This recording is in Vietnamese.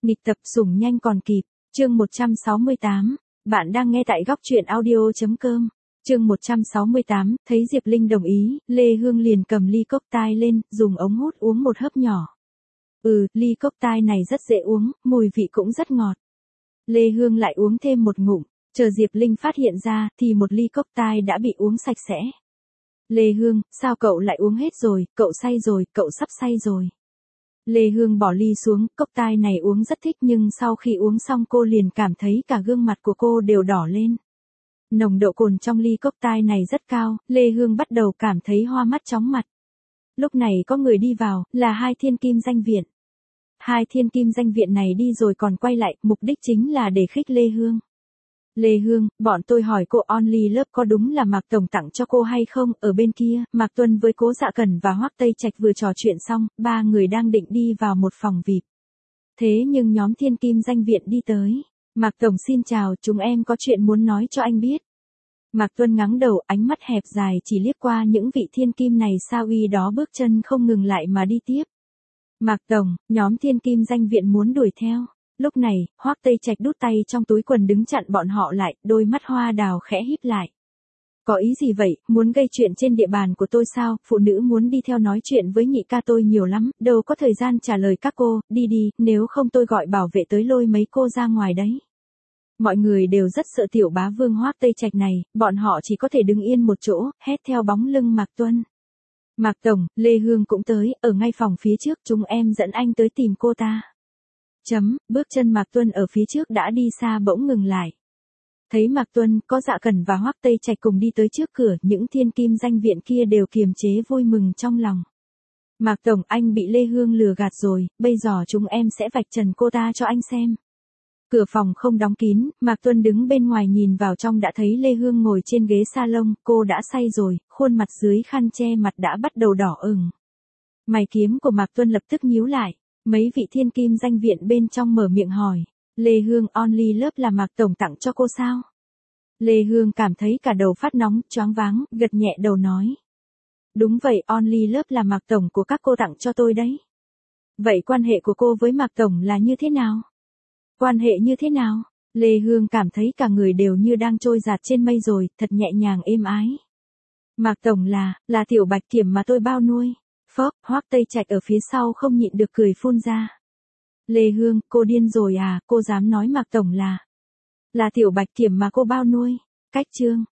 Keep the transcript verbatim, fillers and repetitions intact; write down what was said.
Nghịch tập sủng nhanh còn kịp, chương một trăm sáu mươi tám, bạn đang nghe tại góc truyện audio.com. Chương một trăm sáu mươi tám, thấy Diệp Linh đồng ý, Lê Hương liền cầm ly cốc tai lên, dùng ống hút uống một hớp nhỏ. Ừ, ly cốc tai này rất dễ uống, mùi vị cũng rất ngọt. Lê Hương lại uống thêm một ngụm, chờ Diệp Linh phát hiện ra, thì một ly cốc tai đã bị uống sạch sẽ. Lê Hương, sao cậu lại uống hết rồi, cậu say rồi, cậu sắp say rồi. Lê Hương bỏ ly xuống, cốc tai này uống rất thích nhưng sau khi uống xong cô liền cảm thấy cả gương mặt của cô đều đỏ lên. Nồng độ cồn trong ly cốc tai này rất cao, Lê Hương bắt đầu cảm thấy hoa mắt chóng mặt. Lúc này có người đi vào, là hai thiên kim danh viện. Hai thiên kim danh viện này đi rồi còn quay lại, mục đích chính là để khích Lê Hương. Lê Hương, bọn tôi hỏi cô Only Love có đúng là Mạc Tổng tặng cho cô hay không? Ở bên kia, Mạc Tuân với Cố Dạ Cẩn và Hoắc Tây Trạch vừa trò chuyện xong, ba người đang định đi vào một phòng vi ai pi. Thế nhưng nhóm thiên kim danh viện đi tới. Mạc Tổng xin chào, chúng em có chuyện muốn nói cho anh biết. Mạc Tuân ngắng đầu, ánh mắt hẹp dài chỉ liếc qua những vị thiên kim này sao uy đó bước chân không ngừng lại mà đi tiếp. Mạc Tổng, nhóm thiên kim danh viện muốn đuổi theo. Lúc này, Hoắc Tây Trạch đút tay trong túi quần đứng chặn bọn họ lại, đôi mắt hoa đào khẽ híp lại. Có ý gì vậy, muốn gây chuyện trên địa bàn của tôi sao? Phụ nữ muốn đi theo nói chuyện với nhị ca tôi nhiều lắm, đâu có thời gian trả lời các cô, đi đi, nếu không tôi gọi bảo vệ tới lôi mấy cô ra ngoài đấy. Mọi người đều rất sợ tiểu bá vương Hoắc Tây Trạch này, bọn họ chỉ có thể đứng yên một chỗ, hét theo bóng lưng Mạc Tuân. Mạc Tổng, Lê Hương cũng tới, ở ngay phòng phía trước, chúng em dẫn anh tới tìm cô ta. Chấm, bước chân Mạc Tuân ở phía trước đã đi xa bỗng ngừng lại. Thấy Mạc Tuân, có Dạ Cẩn và Hoắc Tây Trạch cùng đi tới trước cửa, những thiên kim danh viện kia đều kiềm chế vui mừng trong lòng. Mạc Tổng, anh bị Lê Hương lừa gạt rồi, bây giờ chúng em sẽ vạch trần cô ta cho anh xem. Cửa phòng không đóng kín, Mạc Tuân đứng bên ngoài nhìn vào trong đã thấy Lê Hương ngồi trên ghế salon, cô đã say rồi, khuôn mặt dưới khăn che mặt đã bắt đầu đỏ ửng. Mày kiếm của Mạc Tuân lập tức nhíu lại. Mấy vị thiên kim danh viện bên trong mở miệng hỏi, Lê Hương Only Love là Mạc Tổng tặng cho cô sao? Lê Hương cảm thấy cả đầu phát nóng, choáng váng, gật nhẹ đầu nói. Đúng vậy, Only Love là Mạc Tổng của các cô tặng cho tôi đấy. Vậy quan hệ của cô với Mạc Tổng là như thế nào? Quan hệ như thế nào? Lê Hương cảm thấy cả người đều như đang trôi dạt trên mây rồi, thật nhẹ nhàng êm ái. Mạc Tổng là, là tiểu bạch kiểm mà tôi bao nuôi. Phốc, Hoắc Tây Trạch ở phía sau không nhịn được cười phun ra. Lê Hương, cô điên rồi à, cô dám nói Mạc Tổng là. Là tiểu bạch kiểm mà cô bao nuôi. Cách chương.